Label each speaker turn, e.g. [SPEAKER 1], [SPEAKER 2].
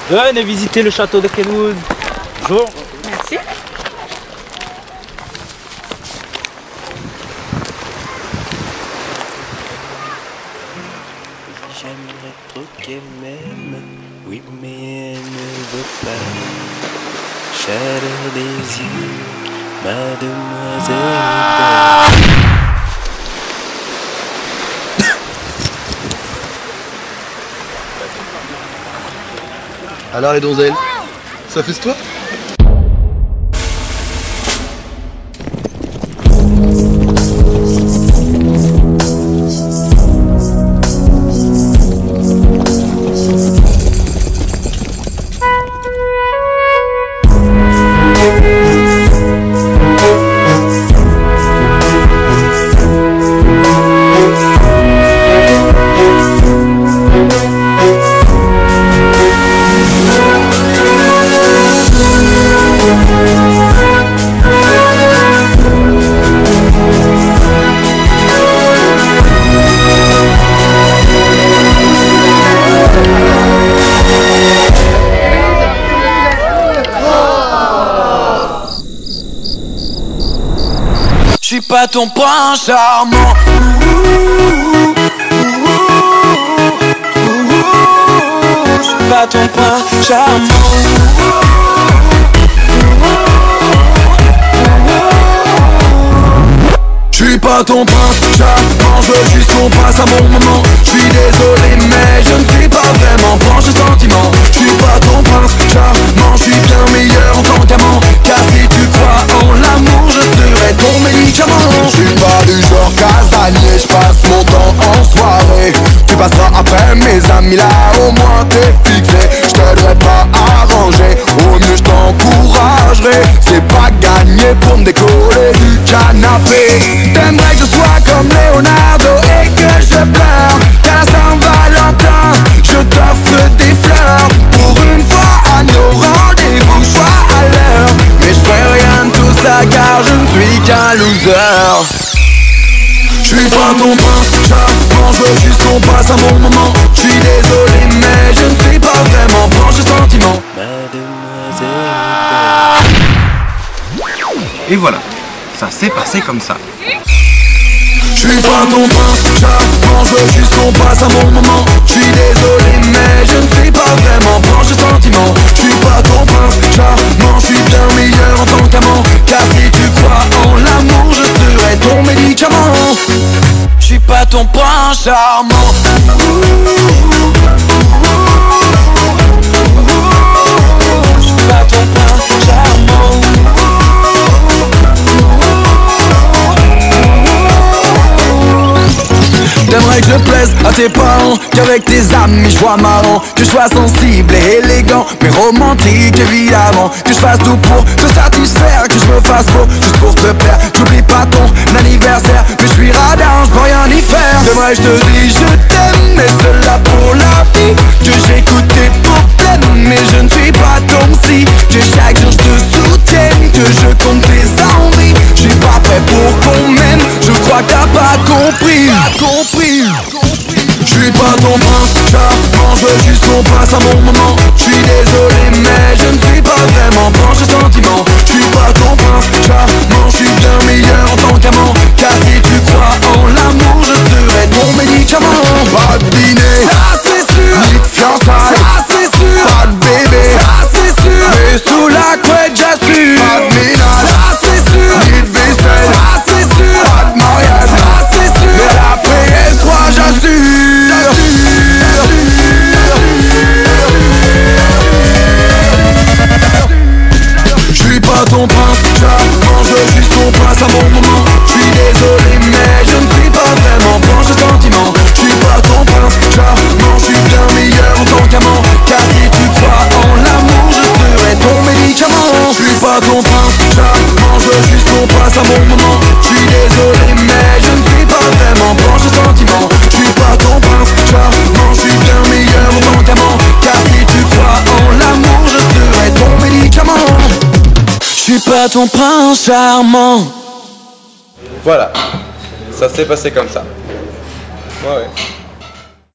[SPEAKER 1] Venez visiter le château de Kenwood. Bonjour.
[SPEAKER 2] Merci.
[SPEAKER 3] J'aimerais trop qu'elle m'aime, oui mais elle ne veut pas. Chaleur des yeux, mademoiselle est belle.
[SPEAKER 4] Alors les donzelles, ça fait toi?
[SPEAKER 5] Je suis pas ton prince charmant. Je suis pas ton prince charmant. Je suis pas ton prince charmant, je veux juste qu'on passe un bon moment. Je suis désolé mais je ne suis pas vraiment branché sentiment. Je suis pas ton prince charmant, je suis bien meilleur en tant qu'amant. Car si tu crois en l'amour, je serai ton médicament.
[SPEAKER 6] Je suis pas du genre casanier, je passe mon temps en soirée. Tu passeras après mes amis, là au moins t'es fixé. Je t'aiderai pas à ranger, au mieux je t'encouragerai. C'est pas gagné pour me décoller du canapé. T'aimerais que je sois comme Leonardo et que je pleure qu'à la Saint-Valentin, je t'offre des fleurs. Pour une fois à nos rendez-vous, sois à l'heure. Mais je fais rien de tout ça car je ne suis qu'un loser.
[SPEAKER 5] Je suis pas ton prince charmant, je veux juste qu'on passe un bon moment. Je suis désolé mais je ne suis pas vraiment branché sentiment.
[SPEAKER 3] Mademoiselle est belle.
[SPEAKER 1] Et voilà, ça s'est passé comme ça.
[SPEAKER 5] Je suis pas ton prince charmant, je veux juste qu'on passe un bon moment. Je suis désolé mais je ne suis pas vraiment branché sentiment. Je suis pas ton prince charmant, je suis bien meilleur en tant qu'amant. Car si tu crois en l'amour, je serai ton médicament. Je suis pas ton prince charmant. Je suis pas ton prince charmant. T'aimerais que je plaise à tes parents, qu'avec tes amis je sois marrant, que je sois sensible et élégant, mais romantique évidemment, que je fasse tout pour te satisfaire, que je me fasse beau juste pour te plaire. J'oublie pas ton anniversaire, mais je suis radin, je peux rien y faire. T'aimerais que je te dise je t'aime, mais cela pour la vie, que j'écoute tes problèmes, mais je ne suis pas ton psy, que chaque jour je te soutienne, que je compte tes envies. Je suis pas prêt pour qu'on m'aime, je crois que t'as pas compris. Je suis pas ton prince charmant, je veux juste qu'on passe un bon moment. Je suis désolé mais je ne suis pas vraiment branché sentiment. Je suis pas ton prince charmant, je suis bien meilleur en tant qu'amant. Car si tu crois en l'amour, je serai ton médicament.
[SPEAKER 6] Pas de dîner,
[SPEAKER 5] Ça c'est sûr,
[SPEAKER 6] ni de fiançailles,
[SPEAKER 5] ça c'est sûr,
[SPEAKER 6] pas de bébé,
[SPEAKER 5] ça c'est sûr,
[SPEAKER 6] mais sous la couette j'assure. Pas de ménage,
[SPEAKER 5] ça c'est sûr,
[SPEAKER 6] ni de vaisselle,
[SPEAKER 5] ça c'est sûr,
[SPEAKER 6] pas de mariage,
[SPEAKER 5] ça c'est sûr.
[SPEAKER 6] mais la PS3 j'assure.
[SPEAKER 5] Je suis pas ton prince charmant, je veux juste qu'on passe un bon moment. Je suis désolé mais je ne suis pas vraiment branché sentiment. Je suis pas ton prince charmant, je suis bien meilleur en tant qu'amant. Car si tu crois en l'amour, je serai ton médicament. Je suis pas ton prince charmant, je veux juste qu'on passe un bon moment. Je suis désolé mais je ne suis pas vraiment branché sentiment. Je suis pas ton prince charmant, je suis bien meilleur en tant qu'amant. Car si tu crois en l'amour, je serai ton médicament. Je suis pas ton prince charmant.
[SPEAKER 7] Voilà, ça s'est passé comme ça. Ouais.